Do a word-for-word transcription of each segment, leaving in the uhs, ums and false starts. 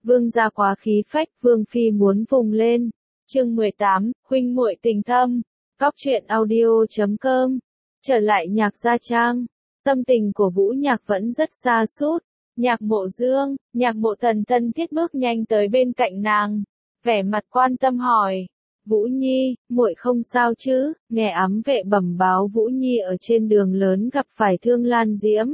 Vương gia quá khí phách, Vương phi muốn vùng lên. Chương mười tám, huynh muội tình thâm. Cóc truyện audio chấm com. Trở lại Nhạc Gia Trang, tâm tình của Vũ Nhạc vẫn rất sa sút. Nhạc Mộ Dương, Nhạc Mộ Thần thân thiết bước nhanh tới bên cạnh nàng, vẻ mặt quan tâm hỏi: "Vũ Nhi, muội không sao chứ?" Nghe ám vệ bẩm báo Vũ Nhi ở trên đường lớn gặp phải Thương Lan Diễm.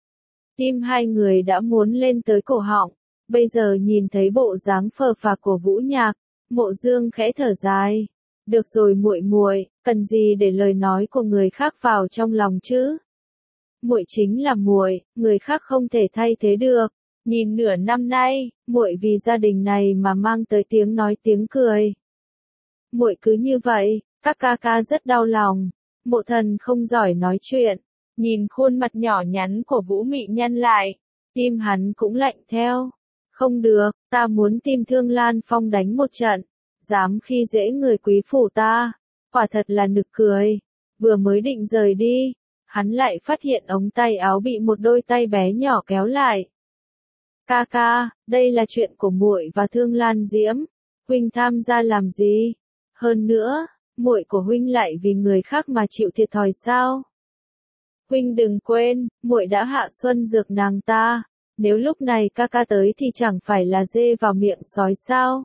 Tim hai người đã muốn lên tới cổ họng, bây giờ nhìn thấy bộ dáng phờ phạc của Vũ Nhạc, Mộ Dương khẽ thở dài. "Được rồi muội muội, cần gì để lời nói của người khác vào trong lòng chứ? Muội chính là muội, người khác không thể thay thế được. Nhìn nửa năm nay, muội vì gia đình này mà mang tới tiếng nói tiếng cười. Muội cứ như vậy, các ca ca rất đau lòng." Mộ Thần không giỏi nói chuyện, nhìn khuôn mặt nhỏ nhắn của Vũ Mị nhăn lại, tim hắn cũng lạnh theo. "Không được, ta muốn tìm Thương Lan Phong đánh một trận, dám khi dễ người quý phủ ta, quả thật là nực cười." Vừa mới định rời đi, hắn lại phát hiện ống tay áo bị một đôi tay bé nhỏ kéo lại. "Ca ca, đây là chuyện của muội và Thương Lan Diễm, huynh tham gia làm gì? Hơn nữa, muội của huynh lại vì người khác mà chịu thiệt thòi sao? Huynh đừng quên, muội đã hạ xuân dược nàng ta, nếu lúc này ca ca tới thì chẳng phải là dê vào miệng sói sao?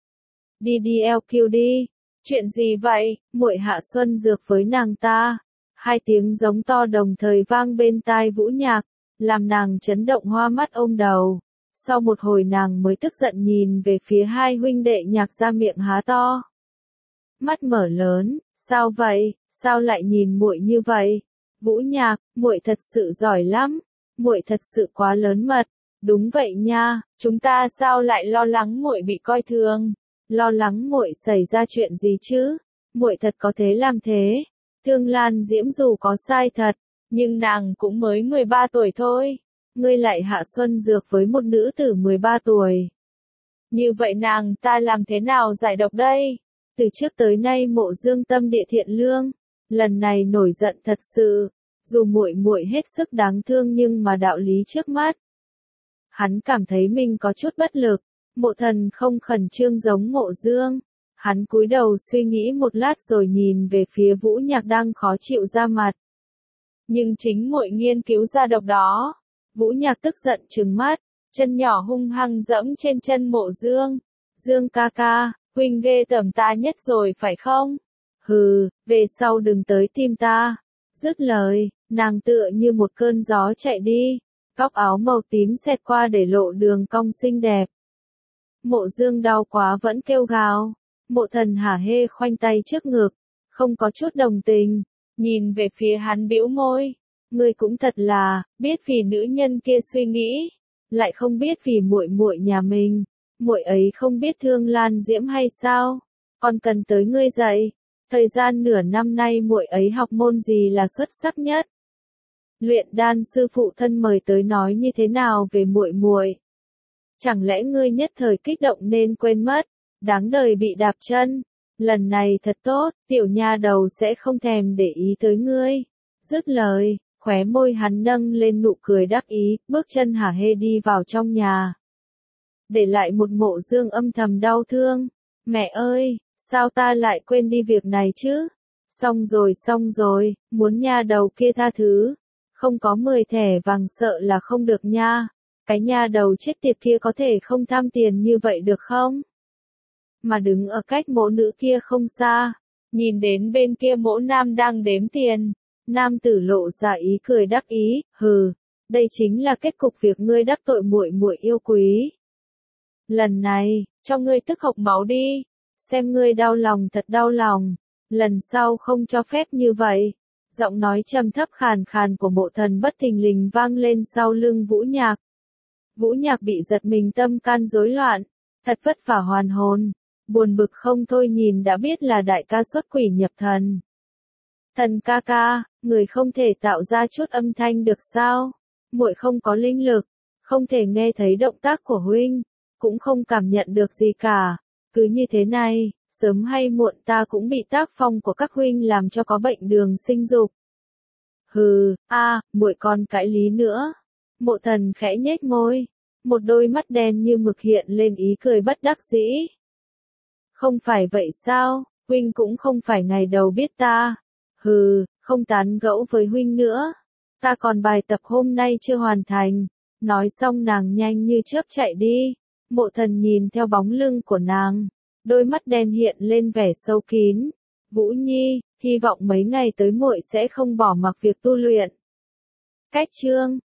Đi đi eo kiu đi." "Chuyện gì vậy?" "Muội hạ xuân dược với nàng ta." Hai tiếng giống to đồng thời vang bên tai Vũ Nhạc, làm nàng chấn động hoa mắt ôm đầu. Sau một hồi nàng mới tức giận nhìn về phía hai huynh đệ Nhạc ra, miệng há to, mắt mở lớn. "Sao vậy, sao lại nhìn muội như vậy?" "Vũ Nhạc, muội thật sự giỏi lắm, muội thật sự quá lớn mật." "Đúng vậy nha, chúng ta sao lại lo lắng muội bị coi thường? Lo lắng muội xảy ra chuyện gì chứ? Muội thật có thế làm thế. Thương Lan Diễm dù có sai thật, nhưng nàng cũng mới mười ba tuổi thôi. Ngươi lại hạ xuân dược với một nữ tử mười ba tuổi. Như vậy nàng ta làm thế nào giải độc đây?" Từ trước tới nay Mộ Dương tâm địa thiện lương, lần này nổi giận thật sự. Dù muội muội hết sức đáng thương nhưng mà đạo lý trước mắt, hắn cảm thấy mình có chút bất lực. Mộ Thần không khẩn trương giống Mộ Dương. Hắn cúi đầu suy nghĩ một lát rồi nhìn về phía Vũ Nhạc đang khó chịu ra mặt. "Nhưng chính muội nghiên cứu ra độc đó." Vũ Nhạc tức giận trừng mắt, chân nhỏ hung hăng dẫm trên chân Mộ Dương. "Dương ca ca, huynh ghê tởm ta nhất rồi phải không? Hừ, về sau đừng tới tìm ta." Dứt lời, nàng tựa như một cơn gió chạy đi, góc áo màu tím xẹt qua để lộ đường cong xinh đẹp. Mộ Dương đau quá vẫn kêu gào. Mộ Thần hả hê khoanh tay trước ngực, không có chút đồng tình, nhìn về phía hắn bĩu môi. "Ngươi cũng thật là, biết vì nữ nhân kia suy nghĩ, lại không biết vì muội muội nhà mình. Muội ấy không biết Thương Lan Diễm hay sao? Còn cần tới ngươi dạy. Thời gian nửa năm nay muội ấy học môn gì là xuất sắc nhất? Luyện đan sư phụ thân mời tới nói như thế nào về muội muội? Chẳng lẽ ngươi nhất thời kích động nên quên mất? Đáng đời bị đạp chân. Lần này thật tốt, tiểu nha đầu sẽ không thèm để ý tới ngươi." Dứt lời, khóe môi hắn nâng lên nụ cười đắc ý, bước chân hả hê đi vào trong nhà, để lại một Mộ Dương âm thầm đau thương. "Mẹ ơi, sao ta lại quên đi việc này chứ? Xong rồi xong rồi, muốn nha đầu kia tha thứ. Không có mười thẻ vàng sợ là không được nha. Cái nha đầu chết tiệt kia có thể không tham tiền như vậy được không?" Mà đứng ở cách mỗ nữ kia không xa, nhìn đến bên kia mỗ nam đang đếm tiền, nam tử lộ ra ý cười đắc ý. "Hừ, đây chính là kết cục việc ngươi đắc tội muội muội yêu quý. Lần này, cho ngươi tức hộc máu đi, xem ngươi đau lòng thật đau lòng, lần sau không cho phép như vậy." Giọng nói trầm thấp khàn khàn của Mộ Thần bất thình lình vang lên sau lưng Vũ Nhạc. Vũ Nhạc bị giật mình, tâm can rối loạn, thật vất vả hoàn hồn, buồn bực không thôi, nhìn đã biết là đại ca xuất quỷ nhập thần. "Thần ca ca, người không thể tạo ra chút âm thanh được sao? Muội không có linh lực, không thể nghe thấy động tác của huynh, cũng không cảm nhận được gì cả. Cứ như thế này, sớm hay muộn ta cũng bị tác phong của các huynh làm cho có bệnh đường sinh dục." "Hừ, a, muội còn cãi lý nữa." Mộ Thần khẽ nhếch môi, một đôi mắt đen như mực hiện lên ý cười bất đắc dĩ. Không phải vậy sao, huynh cũng không phải ngày đầu biết ta. Hừ, không tán gẫu với huynh nữa. Ta còn bài tập hôm nay chưa hoàn thành. Nói xong nàng nhanh như chớp chạy đi. Mộ Thần nhìn theo bóng lưng của nàng, đôi mắt đen hiện lên vẻ sâu kín. Vũ Nhi, hy vọng mấy ngày tới muội sẽ không bỏ mặc việc tu luyện. Cách chương